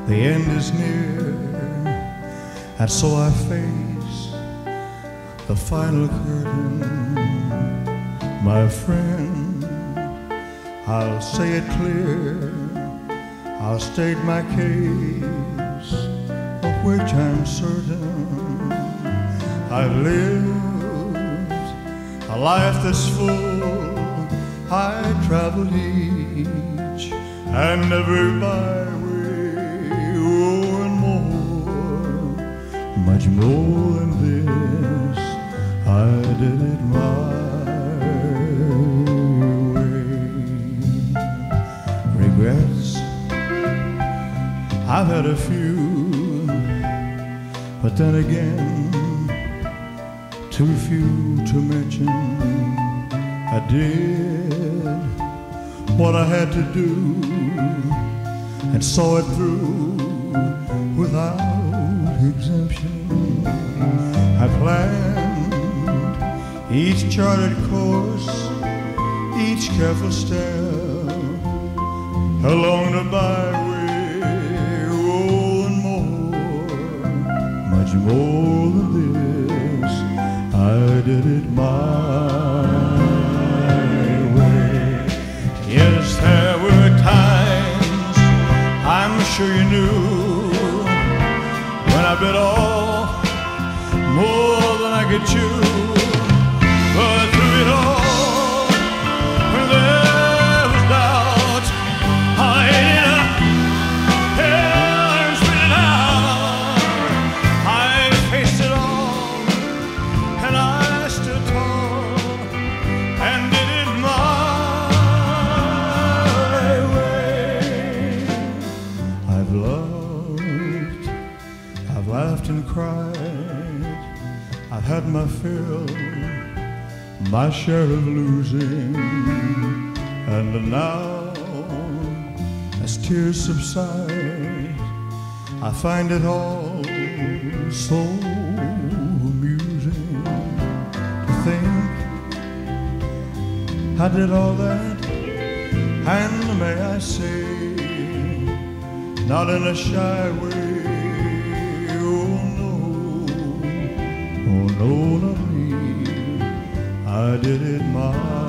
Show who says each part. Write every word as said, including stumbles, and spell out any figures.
Speaker 1: the end is near, and so I face the final curtain. My friend, I'll say it clear, I'll state my case, of which I'm certain. I've lived a life that's full, I traveled each and every byway, oh, and more, much more than this, I did it my regrets, I've had a few, but then again, too few to mention. I did what I had to do and saw it through without exemption. I planned each charted course, each careful step along the byway, oh, and more, much more than this, I did it my way. Yes, there were times, I'm sure you knew, when I bit off more than I could chew, but through it all, I've laughed and cried, I've had my fill, my share of losing, and now, as tears subside, I find it all so amusing to think I did all that, and may I say, not in a shy way. Oh no, not me, I did it my